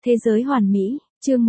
Thế giới hoàn mỹ, chương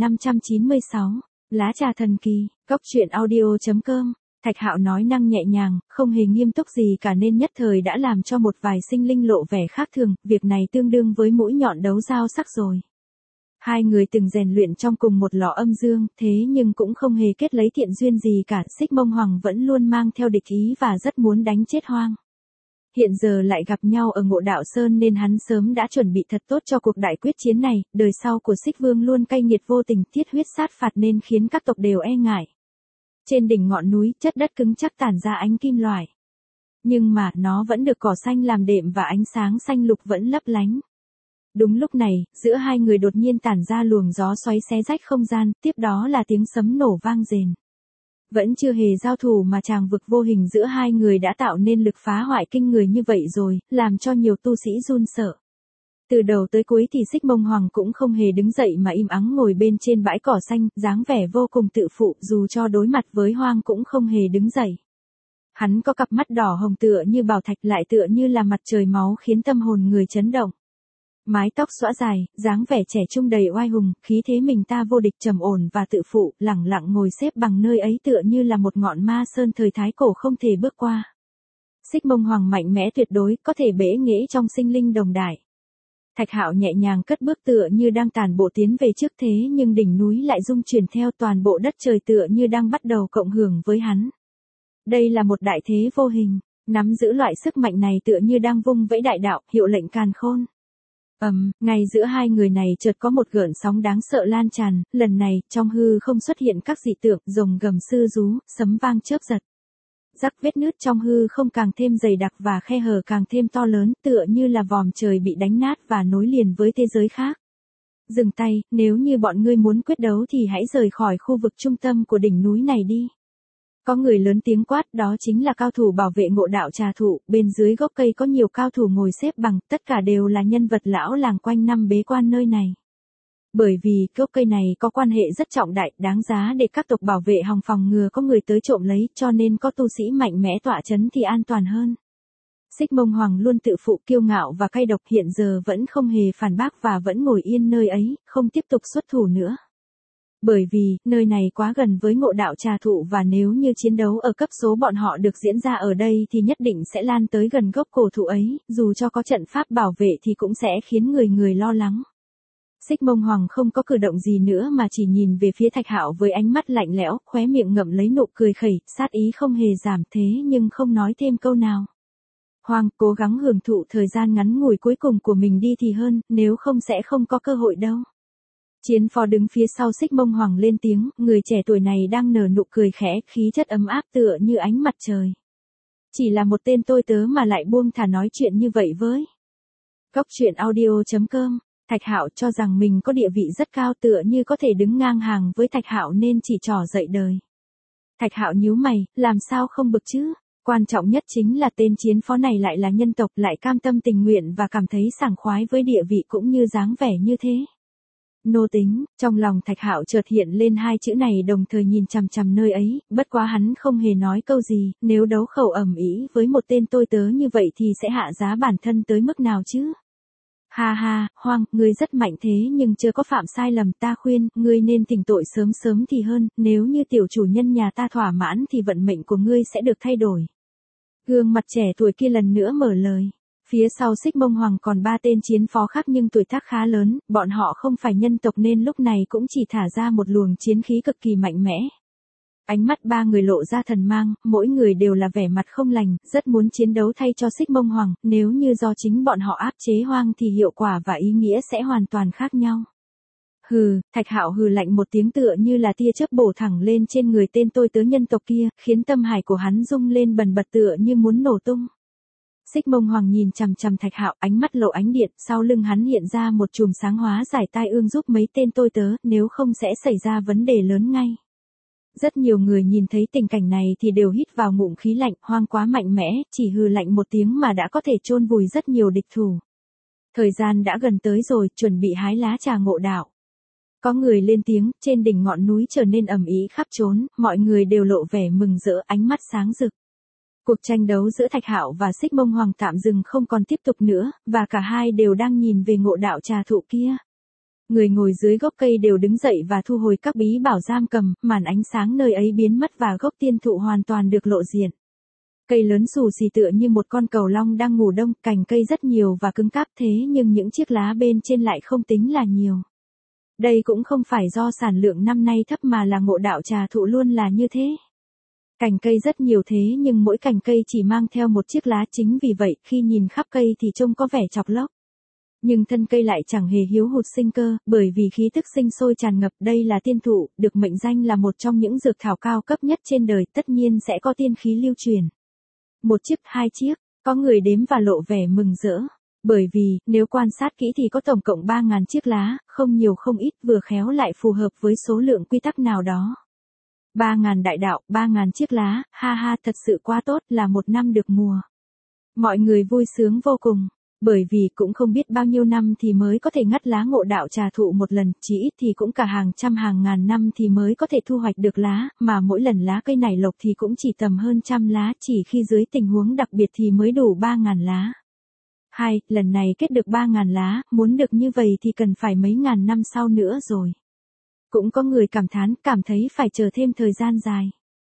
1596, lá trà thần kỳ, cốc truyện audio.com. Thạch Hạo nói năng nhẹ nhàng, không hề nghiêm túc gì cả nên nhất thời đã làm cho một vài sinh linh lộ vẻ khác thường, việc này tương đương với mũi nhọn đấu dao sắc rồi. Hai người từng rèn luyện trong cùng một lò âm dương, thế nhưng cũng không hề kết lấy thiện duyên gì cả, Xích Mông Hoàng vẫn luôn mang theo địch ý và rất muốn đánh chết Hoang. Hiện giờ lại gặp nhau ở Ngộ Đạo Sơn nên hắn sớm đã chuẩn bị thật tốt cho cuộc đại quyết chiến này, đời sau của Xích Vương luôn cay nghiệt vô tình, tiết huyết sát phạt nên khiến các tộc đều e ngại. Trên đỉnh ngọn núi, chất đất cứng chắc tản ra ánh kim loại. Nhưng mà, nó vẫn được cỏ xanh làm đệm và ánh sáng xanh lục vẫn lấp lánh. Đúng lúc này, giữa hai người đột nhiên tản ra luồng gió xoáy xé rách không gian, tiếp đó là tiếng sấm nổ vang rền. Vẫn chưa hề giao thủ mà tràng vực vô hình giữa hai người đã tạo nên lực phá hoại kinh người như vậy rồi, làm cho nhiều tu sĩ run sợ. Từ đầu tới cuối thì Xích Mông Hoàng cũng không hề đứng dậy mà im ắng ngồi bên trên bãi cỏ xanh, dáng vẻ vô cùng tự phụ, dù cho đối mặt với Hoang cũng không hề đứng dậy. Hắn có cặp mắt đỏ hồng tựa như bảo thạch lại tựa như là mặt trời máu khiến tâm hồn người chấn động. Mái tóc xõa dài, dáng vẻ trẻ trung đầy oai hùng, khí thế mình ta vô địch trầm ổn và tự phụ, lẳng lặng ngồi xếp bằng nơi ấy tựa như là một ngọn ma sơn thời thái cổ không thể bước qua. Xích Mông Hoàng mạnh mẽ tuyệt đối, có thể bẽ nghễ trong sinh linh đồng đại. Thạch Hạo nhẹ nhàng cất bước tựa như đang tản bộ tiến về trước thế nhưng đỉnh núi lại rung chuyển theo toàn bộ đất trời tựa như đang bắt đầu cộng hưởng với hắn. Đây là một đại thế vô hình, nắm giữ loại sức mạnh này tựa như đang vung vẫy đại đạo, hiệu lệnh càn khôn. Ngay giữa hai người này chợt có một gợn sóng đáng sợ lan tràn, lần này, trong hư không xuất hiện các dị tượng, rồng gầm sư rú, sấm vang chớp giật. Rắc vết nứt trong hư không càng thêm dày đặc và khe hở càng thêm to lớn, tựa như là vòm trời bị đánh nát và nối liền với thế giới khác. Dừng tay, nếu như bọn ngươi muốn quyết đấu thì hãy rời khỏi khu vực trung tâm của đỉnh núi này đi. Có người lớn tiếng quát, đó chính là cao thủ bảo vệ Ngộ Đạo Trà Thụ, bên dưới gốc cây có nhiều cao thủ ngồi xếp bằng, tất cả đều là nhân vật lão làng quanh năm bế quan nơi này. Bởi vì gốc cây này có quan hệ rất trọng đại, đáng giá để các tộc bảo vệ hòng phòng ngừa có người tới trộm lấy, cho nên có tu sĩ mạnh mẽ tọa chấn thì an toàn hơn. Xích Mông Hoàng luôn tự phụ kiêu ngạo và cay độc, hiện giờ vẫn không hề phản bác và vẫn ngồi yên nơi ấy, không tiếp tục xuất thủ nữa. Bởi vì, nơi này quá gần với Ngộ Đạo Trà Thụ và nếu như chiến đấu ở cấp số bọn họ được diễn ra ở đây thì nhất định sẽ lan tới gần gốc cổ thụ ấy, dù cho có trận pháp bảo vệ thì cũng sẽ khiến người lo lắng. Xích Mông Hoàng không có cử động gì nữa mà chỉ nhìn về phía Thạch Hạo với ánh mắt lạnh lẽo, khóe miệng ngậm lấy nụ cười khẩy, sát ý không hề giảm thế nhưng không nói thêm câu nào. Hoàng, cố gắng hưởng thụ thời gian ngắn ngủi cuối cùng của mình đi thì hơn, nếu không sẽ không có cơ hội đâu. Chiến phó đứng phía sau Xích Mông Hoàng lên tiếng, người trẻ tuổi này đang nở nụ cười khẽ, khí chất ấm áp tựa như ánh mặt trời. Chỉ là một tên tôi tớ mà lại buông thả nói chuyện như vậy với. Cốc truyện audio.com. Thạch Hạo cho rằng mình có địa vị rất cao tựa như có thể đứng ngang hàng với Thạch Hạo nên chỉ trỏ dậy đời. Thạch Hạo nhíu mày, làm sao không bực chứ? Quan trọng nhất chính là tên chiến phó này lại là nhân tộc, lại cam tâm tình nguyện và cảm thấy sảng khoái với địa vị cũng như dáng vẻ như thế. Nô tính, trong lòng Thạch Hạo chợt hiện lên hai chữ này đồng thời nhìn chằm chằm nơi ấy, bất quá hắn không hề nói câu gì, nếu đấu khẩu ầm ĩ với một tên tôi tớ như vậy thì sẽ hạ giá bản thân tới mức nào chứ? Ha ha, Hoang, ngươi rất mạnh thế nhưng chưa có phạm sai lầm, ta khuyên, ngươi nên tỉnh tội sớm sớm thì hơn, nếu như tiểu chủ nhân nhà ta thỏa mãn thì vận mệnh của ngươi sẽ được thay đổi. Gương mặt trẻ tuổi kia lần nữa mở lời. Phía sau Xích Mông Hoàng còn ba tên chiến phó khác nhưng tuổi tác khá lớn, bọn họ không phải nhân tộc nên lúc này cũng chỉ thả ra một luồng chiến khí cực kỳ mạnh mẽ. Ánh mắt ba người lộ ra thần mang, mỗi người đều là vẻ mặt không lành, rất muốn chiến đấu thay cho Xích Mông Hoàng, nếu như do chính bọn họ áp chế Hoang thì hiệu quả và ý nghĩa sẽ hoàn toàn khác nhau. Hừ, Thạch Hạo hừ lạnh một tiếng tựa như là tia chớp bổ thẳng lên trên người tên tôi tớ nhân tộc kia, khiến tâm hải của hắn rung lên bần bật tựa như muốn nổ tung. Xích Mông Hoàng nhìn chằm chằm Thạch Hạo, ánh mắt lộ ánh điện, sau lưng hắn hiện ra một chùm sáng hóa giải tai ương giúp mấy tên tôi tớ, nếu không sẽ xảy ra vấn đề lớn ngay. Rất nhiều người nhìn thấy tình cảnh này thì đều hít vào ngụm khí lạnh, Hoang quá mạnh mẽ, chỉ hừ lạnh một tiếng mà đã có thể chôn vùi rất nhiều địch thủ. Thời gian đã gần tới rồi, chuẩn bị hái lá trà ngộ đạo. Có người lên tiếng, trên đỉnh ngọn núi trở nên ầm ĩ khắp trốn, mọi người đều lộ vẻ mừng rỡ, ánh mắt sáng rực. Cuộc tranh đấu giữa Thạch Hạo và Xích Mông Hoàng tạm dừng không còn tiếp tục nữa, và cả hai đều đang nhìn về Ngộ Đạo Trà Thụ kia. Người ngồi dưới gốc cây đều đứng dậy và thu hồi các bí bảo giam cầm, màn ánh sáng nơi ấy biến mất và gốc tiên thụ hoàn toàn được lộ diện. Cây lớn xù xì tựa như một con cầu long đang ngủ đông, cành cây rất nhiều và cứng cáp thế nhưng những chiếc lá bên trên lại không tính là nhiều. Đây cũng không phải do sản lượng năm nay thấp mà là ngộ đạo trà thụ luôn là như thế. Cành cây rất nhiều thế nhưng mỗi cành cây chỉ mang theo một chiếc lá, chính vì vậy khi nhìn khắp cây thì trông có vẻ chọc lóc. Nhưng thân cây lại chẳng hề hiếu hụt sinh cơ, bởi vì khí tức sinh sôi tràn ngập. Đây là tiên thụ, được mệnh danh là một trong những dược thảo cao cấp nhất trên đời, tất nhiên sẽ có tiên khí lưu truyền. Một chiếc, hai chiếc, có người đếm và lộ vẻ mừng rỡ. Bởi vì, nếu quan sát kỹ thì có tổng cộng 3.000 chiếc lá, không nhiều không ít, vừa khéo lại phù hợp với số lượng quy tắc nào đó. 3.000 đại đạo, 3.000 chiếc lá, ha ha, thật sự quá tốt, là một năm được mùa. Mọi người vui sướng vô cùng, bởi vì cũng không biết bao nhiêu năm thì mới có thể ngắt lá ngộ đạo trà thụ một lần, chỉ ít thì cũng cả hàng trăm hàng ngàn năm thì mới có thể thu hoạch được lá, mà mỗi lần lá cây này lộc thì cũng chỉ tầm hơn trăm lá, chỉ khi dưới tình huống đặc biệt thì mới đủ 3.000 lá. Lần này kết được 3.000 lá, muốn được như vậy thì cần phải mấy ngàn năm sau nữa rồi. Cũng có người cảm thán, cảm thấy phải chờ thêm thời gian dài.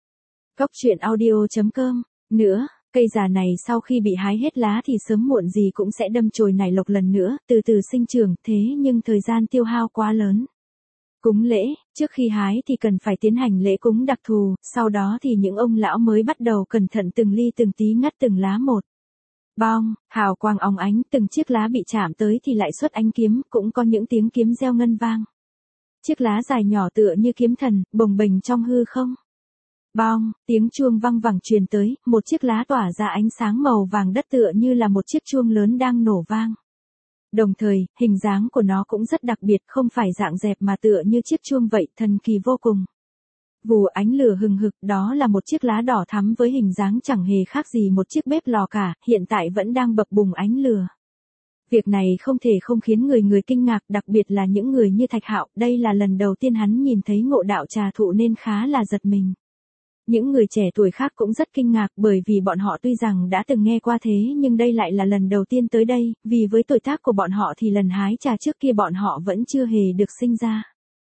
Cóc truyện audio.com. Nữa, cây già này sau khi bị hái hết lá thì sớm muộn gì cũng sẽ đâm chồi nảy lộc lần nữa, từ từ sinh trưởng, thế nhưng thời gian tiêu hao quá lớn. Cúng lễ, trước khi hái thì cần phải tiến hành lễ cúng đặc thù, sau đó thì những ông lão mới bắt đầu cẩn thận từng ly từng tí ngắt từng lá một. Bong, hào quang óng ánh, từng chiếc lá bị chạm tới thì lại xuất ánh kiếm, cũng có những tiếng kiếm reo ngân vang. Chiếc lá dài nhỏ tựa như kiếm thần, bồng bềnh trong hư không. Bong, tiếng chuông vang vẳng truyền tới, một chiếc lá tỏa ra ánh sáng màu vàng đất tựa như là một chiếc chuông lớn đang nổ vang. Đồng thời, hình dáng của nó cũng rất đặc biệt, không phải dạng dẹp mà tựa như chiếc chuông vậy, thần kỳ vô cùng. Vù ánh lửa hừng hực, đó là một chiếc lá đỏ thắm với hình dáng chẳng hề khác gì một chiếc bếp lò cả, hiện tại vẫn đang bập bùng ánh lửa. Việc này không thể không khiến người kinh ngạc, đặc biệt là những người như Thạch Hạo, đây là lần đầu tiên hắn nhìn thấy ngộ đạo trà thụ nên khá là giật mình. Những người trẻ tuổi khác cũng rất kinh ngạc bởi vì bọn họ tuy rằng đã từng nghe qua thế nhưng đây lại là lần đầu tiên tới đây, vì với tuổi tác của bọn họ thì lần hái trà trước kia bọn họ vẫn chưa hề được sinh ra.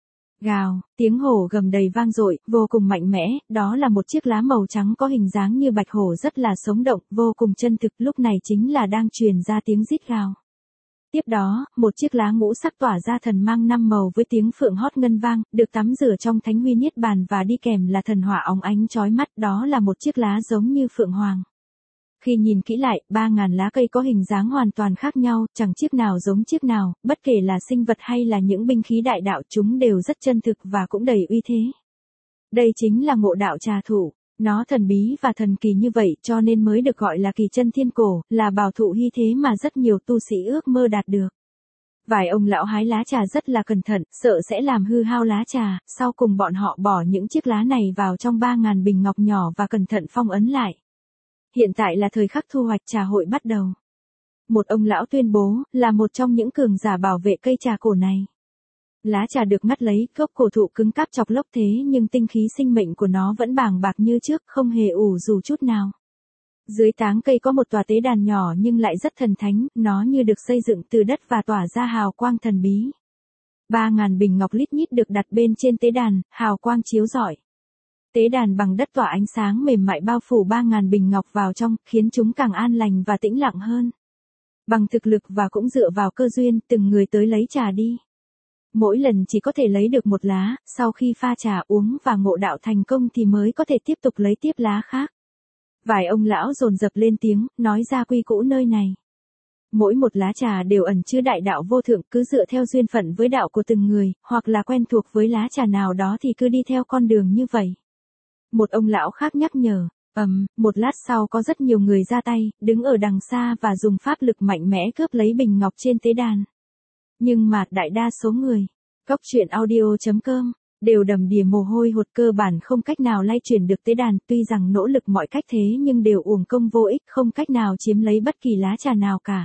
Gào, tiếng hổ gầm đầy vang dội, vô cùng mạnh mẽ, đó là một chiếc lá màu trắng có hình dáng như bạch hổ rất là sống động, vô cùng chân thực, lúc này chính là đang truyền ra tiếng rít gào. Tiếp đó, một chiếc lá ngũ sắc tỏa ra thần mang 5 màu với tiếng phượng hót ngân vang, được tắm rửa trong thánh huy niết bàn và đi kèm là thần hỏa óng ánh chói mắt, đó là một chiếc lá giống như phượng hoàng. Khi nhìn kỹ lại, 3.000 lá cây có hình dáng hoàn toàn khác nhau, chẳng chiếc nào giống chiếc nào, bất kể là sinh vật hay là những binh khí đại đạo, chúng đều rất chân thực và cũng đầy uy thế. Đây chính là ngộ đạo trà thụ. Nó thần bí và thần kỳ như vậy cho nên mới được gọi là kỳ chân thiên cổ, là bảo thụ hy thế mà rất nhiều tu sĩ ước mơ đạt được. Vài ông lão hái lá trà rất là cẩn thận, sợ sẽ làm hư hao lá trà, sau cùng bọn họ bỏ những chiếc lá này vào trong 3.000 bình ngọc nhỏ và cẩn thận phong ấn lại. Hiện tại là thời khắc thu hoạch trà hội bắt đầu. Một ông lão tuyên bố, là một trong những cường giả bảo vệ cây trà cổ này. Lá trà được ngắt lấy, gốc cổ thụ cứng cáp chọc lốc thế nhưng tinh khí sinh mệnh của nó vẫn bàng bạc như trước, không hề ủ dù chút nào. Dưới táng cây có một tòa tế đàn nhỏ nhưng lại rất thần thánh, nó như được xây dựng từ đất và tỏa ra hào quang thần bí. 3.000 bình ngọc lít nhít được đặt bên trên tế đàn, hào quang chiếu rọi. Tế đàn bằng đất tỏa ánh sáng mềm mại bao phủ 3.000 bình ngọc vào trong, khiến chúng càng an lành và tĩnh lặng hơn. Bằng thực lực và cũng dựa vào cơ duyên, từng người tới lấy trà đi. Mỗi lần chỉ có thể lấy được một lá, sau khi pha trà uống và ngộ đạo thành công thì mới có thể tiếp tục lấy tiếp lá khác. Vài ông lão dồn dập lên tiếng, nói ra quy củ nơi này. Mỗi một lá trà đều ẩn chứa đại đạo vô thượng, cứ dựa theo duyên phận với đạo của từng người, hoặc là quen thuộc với lá trà nào đó thì cứ đi theo con đường như vậy. Một ông lão khác nhắc nhở, một lát sau có rất nhiều người ra tay, đứng ở đằng xa và dùng pháp lực mạnh mẽ cướp lấy bình ngọc trên tế đàn. Nhưng mà đại đa số người, cóc truyện audio.com, đều đầm đìa mồ hôi hột, cơ bản không cách nào lay chuyển được tế đàn, tuy rằng nỗ lực mọi cách thế nhưng đều uổng công vô ích, không cách nào chiếm lấy bất kỳ lá trà nào cả.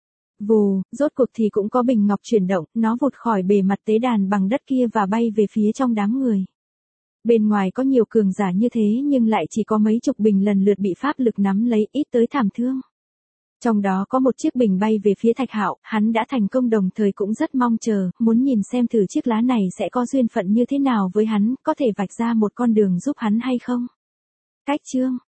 Vù, rốt cuộc thì cũng có bình ngọc chuyển động, nó vụt khỏi bề mặt tế đàn bằng đất kia và bay về phía trong đám người. Bên ngoài có nhiều cường giả như thế nhưng lại chỉ có mấy chục bình lần lượt bị pháp lực nắm lấy, ít tới thảm thương. Trong đó có một chiếc bình bay về phía Thạch Hạo, hắn đã thành công đồng thời cũng rất mong chờ, muốn nhìn xem thử chiếc lá này sẽ có duyên phận như thế nào với hắn, có thể vạch ra một con đường giúp hắn hay không. Cách chương